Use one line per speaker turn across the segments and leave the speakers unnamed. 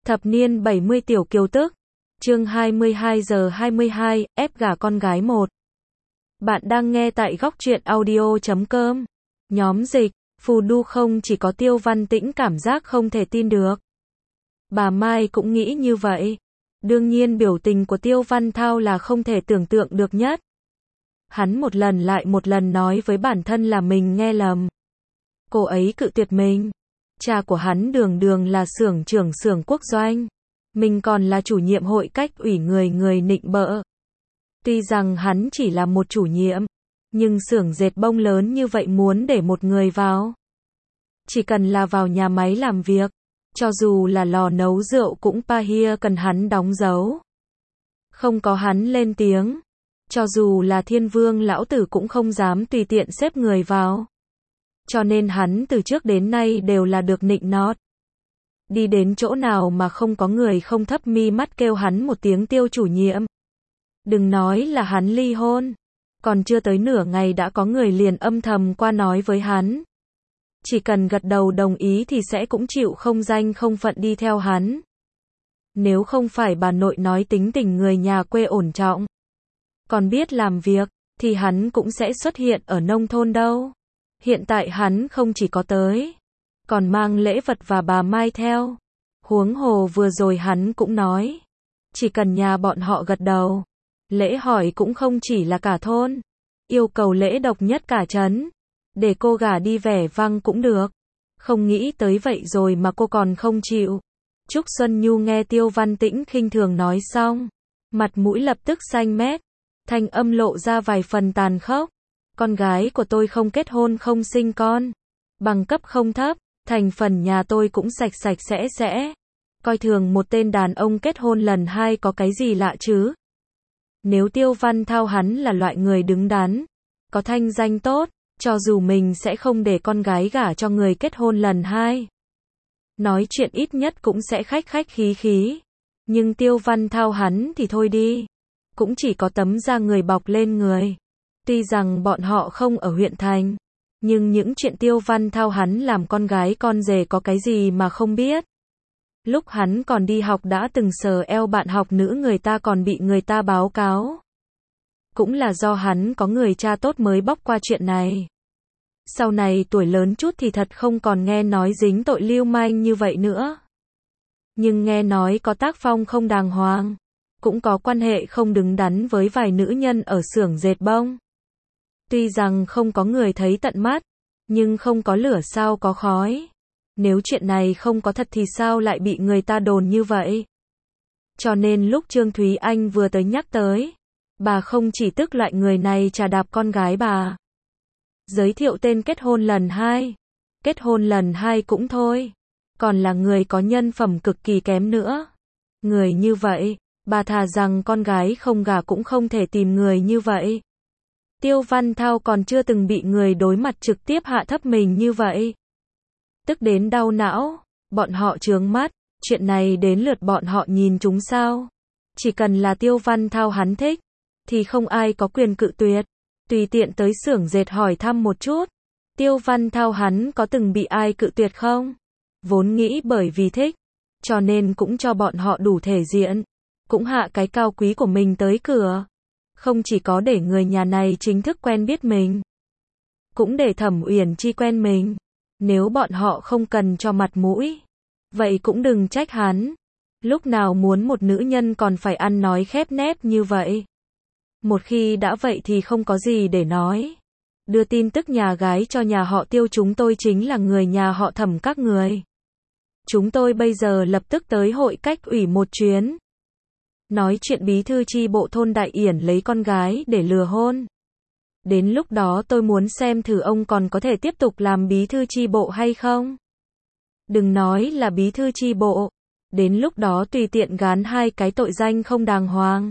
Thập niên 70 tiểu kiều tức. Chương 22:22, ép gả con gái 1. Bạn đang nghe tại góc truyện audio.com. Nhóm dịch, phù du không chỉ có Tiêu Văn Tĩnh cảm giác không thể tin được. Bà Mai cũng nghĩ như vậy. Đương nhiên biểu tình của Tiêu Văn Thao là không thể tưởng tượng được nhất. Hắn một lần lại một lần nói với bản thân là mình nghe lầm. Cô ấy cự tuyệt mình. Cha của hắn đường đường là xưởng trưởng xưởng quốc doanh. Mình còn là chủ nhiệm hội cách ủy, người nịnh bợ. Tuy rằng hắn chỉ là một chủ nhiệm, nhưng xưởng dệt bông lớn như vậy muốn để một người vào. Chỉ cần là vào nhà máy làm việc, cho dù là lò nấu rượu cũng pahia cần hắn đóng dấu. Không có hắn lên tiếng, cho dù là Thiên Vương lão tử cũng không dám tùy tiện xếp người vào. Cho nên hắn từ trước đến nay đều là được nịnh nót. Đi đến chỗ nào mà không có người không thấp mi mắt kêu hắn một tiếng Tiêu chủ nhiệm. Đừng nói là hắn ly hôn, còn chưa tới nửa ngày đã có người liền âm thầm qua nói với hắn. Chỉ cần gật đầu đồng ý thì sẽ cũng chịu không danh không phận đi theo hắn. Nếu không phải bà nội nói tính tình người nhà quê ổn trọng, còn biết làm việc, thì hắn cũng sẽ xuất hiện ở nông thôn đâu. Hiện tại hắn không chỉ có tới, còn mang lễ vật và bà Mai theo. Huống hồ vừa rồi hắn cũng nói, chỉ cần nhà bọn họ gật đầu, lễ hỏi cũng không chỉ là cả thôn, yêu cầu lễ độc nhất cả trấn, để cô gả đi vẻ vang cũng được. Không nghĩ tới vậy rồi mà cô còn không chịu. Trúc Xuân Nhu nghe Tiêu Văn Tĩnh khinh thường nói xong, mặt mũi lập tức xanh mét, thanh âm lộ ra vài phần tàn khốc. Con gái của tôi không kết hôn không sinh con, bằng cấp không thấp, thành phần nhà tôi cũng sạch sạch sẽ. Coi thường một tên đàn ông kết hôn lần hai có cái gì lạ chứ? Nếu Tiêu Văn Thao hắn là loại người đứng đắn, có thanh danh tốt, cho dù mình sẽ không để con gái gả cho người kết hôn lần hai. Nói chuyện ít nhất cũng sẽ khách khí. Nhưng Tiêu Văn Thao hắn thì thôi đi. Cũng chỉ có tấm da người bọc lên người. Tuy rằng bọn họ không ở huyện thành, nhưng những chuyện Tiêu Văn Thao hắn làm con gái con rể có cái gì mà không biết. Lúc hắn còn đi học đã từng sờ eo bạn học nữ người ta còn bị người ta báo cáo. Cũng là do hắn có người cha tốt mới bóc qua chuyện này. Sau này tuổi lớn chút thì thật không còn nghe nói dính tội lưu manh như vậy nữa. Nhưng nghe nói có tác phong không đàng hoàng, cũng có quan hệ không đứng đắn với vài nữ nhân ở xưởng dệt bông. Tuy rằng không có người thấy tận mắt, nhưng không có lửa sao có khói. Nếu chuyện này không có thật thì sao lại bị người ta đồn như vậy? Cho nên lúc Trương Thúy Anh vừa tới nhắc tới, bà không chỉ tức loại người này trà đạp con gái bà. Giới thiệu tên kết hôn lần hai. Kết hôn lần hai cũng thôi, còn là người có nhân phẩm cực kỳ kém nữa. Người như vậy, bà thà rằng con gái không gả cũng không thể tìm người như vậy. Tiêu Văn Thao còn chưa từng bị người đối mặt trực tiếp hạ thấp mình như vậy. Tức đến đau não, bọn họ trướng mắt, chuyện này đến lượt bọn họ nhìn chúng sao. Chỉ cần là Tiêu Văn Thao hắn thích, thì không ai có quyền cự tuyệt. Tùy tiện tới xưởng dệt hỏi thăm một chút, Tiêu Văn Thao hắn có từng bị ai cự tuyệt không? Vốn nghĩ bởi vì thích, cho nên cũng cho bọn họ đủ thể diện, cũng hạ cái cao quý của mình tới cửa. Không chỉ có để người nhà này chính thức quen biết mình, cũng để Thẩm Uyển Chi quen mình. Nếu bọn họ không cần cho mặt mũi, vậy cũng đừng trách hắn. Lúc nào muốn một nữ nhân còn phải ăn nói khép nép như vậy. Một khi đã vậy thì không có gì để nói. Đưa tin tức nhà gái cho nhà họ Tiêu, chúng tôi chính là người nhà họ Thẩm các người. Chúng tôi bây giờ lập tức tới hội cách ủy một chuyến. Nói chuyện bí thư chi bộ thôn Đại Yển lấy con gái để lừa hôn. Đến lúc đó tôi muốn xem thử ông còn có thể tiếp tục làm bí thư chi bộ hay không. Đừng nói là bí thư chi bộ, đến lúc đó tùy tiện gán hai cái tội danh không đàng hoàng.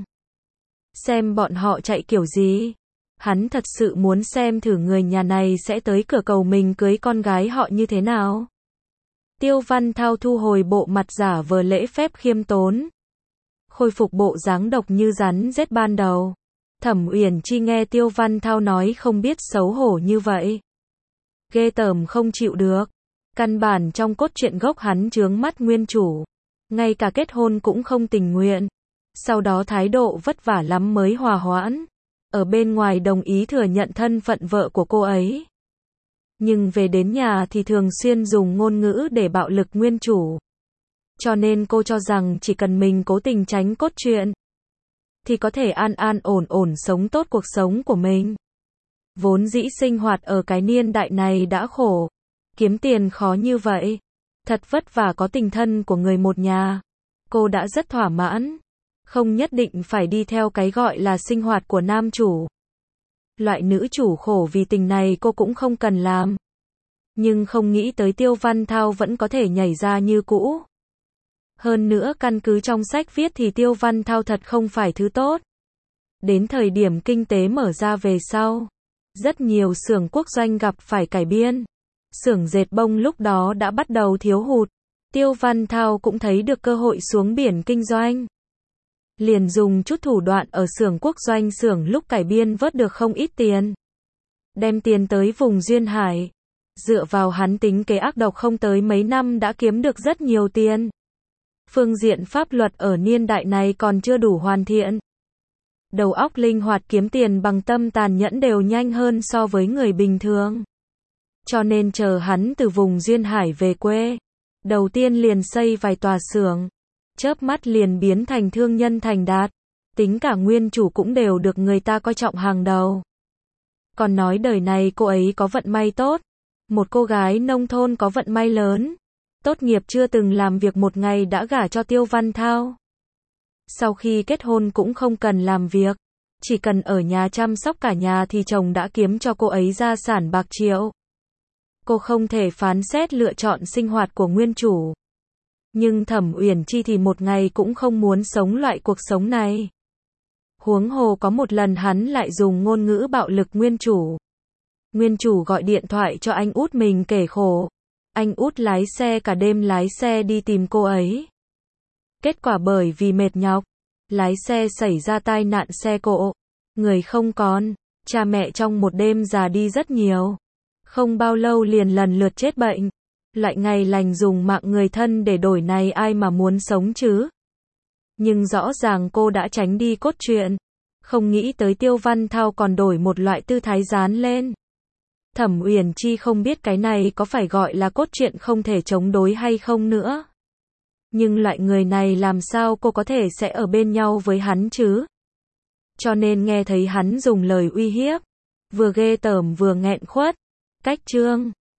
Xem bọn họ chạy kiểu gì. Hắn thật sự muốn xem thử người nhà này sẽ tới cửa cầu mình cưới con gái họ như thế nào. Tiêu Văn Thao thu hồi bộ mặt giả vờ lễ phép khiêm tốn, khôi phục bộ dáng độc như rắn rết ban đầu. Thẩm Uyển Chi nghe Tiêu Văn Thao nói không biết xấu hổ như vậy, ghê tởm không chịu được. Căn bản trong cốt truyện gốc hắn chướng mắt nguyên chủ. ngay cả kết hôn cũng không tình nguyện. Sau đó thái độ vất vả lắm mới hòa hoãn. Ở bên ngoài đồng ý thừa nhận thân phận vợ của cô ấy. Nhưng về đến nhà thì thường xuyên dùng ngôn ngữ để bạo lực nguyên chủ. Cho nên cô cho rằng chỉ cần mình cố tình tránh cốt truyện, thì có thể an an ổn ổn sống tốt cuộc sống của mình. Vốn dĩ sinh hoạt ở cái niên đại này đã khổ. Kiếm tiền khó như vậy. Thật vất vả có tình thân của người một nhà. Cô đã rất thỏa mãn. Không nhất định phải đi theo cái gọi là sinh hoạt của nam chủ. Loại nữ chủ khổ vì tình này cô cũng không cần làm. Nhưng không nghĩ tới Tiêu Văn Thao vẫn có thể nhảy ra như cũ. Hơn nữa căn cứ trong sách viết thì Tiêu Văn Thao thật không phải thứ tốt. Đến thời điểm kinh tế mở ra về sau, rất nhiều xưởng quốc doanh gặp phải cải biên. Xưởng dệt bông lúc đó đã bắt đầu thiếu hụt. Tiêu Văn Thao cũng thấy được cơ hội xuống biển kinh doanh. Liền dùng chút thủ đoạn ở xưởng quốc doanh xưởng lúc cải biên vớt được không ít tiền. Đem tiền tới vùng Duyên Hải. Dựa vào hắn tính kế ác độc không tới mấy năm đã kiếm được rất nhiều tiền. Phương diện pháp luật ở niên đại này còn chưa đủ hoàn thiện. Đầu óc linh hoạt kiếm tiền bằng tâm tàn nhẫn đều nhanh hơn so với người bình thường. Cho nên chờ hắn từ vùng Duyên Hải về quê, đầu tiên liền xây vài tòa xưởng, chớp mắt liền biến thành thương nhân thành đạt, tính cả nguyên chủ cũng đều được người ta coi trọng hàng đầu. Còn nói đời này cô ấy có vận may tốt, một cô gái nông thôn có vận may lớn, tốt nghiệp chưa từng làm việc một ngày đã gả cho Tiêu Văn Thao. Sau khi kết hôn cũng không cần làm việc, chỉ cần ở nhà chăm sóc cả nhà thì chồng đã kiếm cho cô ấy gia sản bạc triệu. Cô không thể phán xét lựa chọn sinh hoạt của nguyên chủ. Nhưng Thẩm Uyển Chi thì một ngày cũng không muốn sống loại cuộc sống này. Huống hồ có một lần hắn lại dùng ngôn ngữ bạo lực nguyên chủ. Nguyên chủ gọi điện thoại cho anh út mình kể khổ. Anh út lái xe cả đêm lái xe đi tìm cô ấy. Kết quả bởi vì mệt nhọc, lái xe xảy ra tai nạn xe cộ. Người không còn, cha mẹ trong một đêm già đi rất nhiều. Không bao lâu liền lần lượt chết bệnh. Lại ngày lành dùng mạng người thân để đổi này ai mà muốn sống chứ. Nhưng rõ ràng cô đã tránh đi cốt truyện. Không nghĩ tới Tiêu Văn Thao còn đổi một loại tư thái dán lên. Thẩm Uyển Chi không biết cái này có phải gọi là cốt truyện không thể chống đối hay không nữa. Nhưng loại người này làm sao cô có thể sẽ ở bên nhau với hắn chứ? Cho nên nghe thấy hắn dùng lời uy hiếp, vừa ghê tởm vừa nghẹn khuất. Cách chương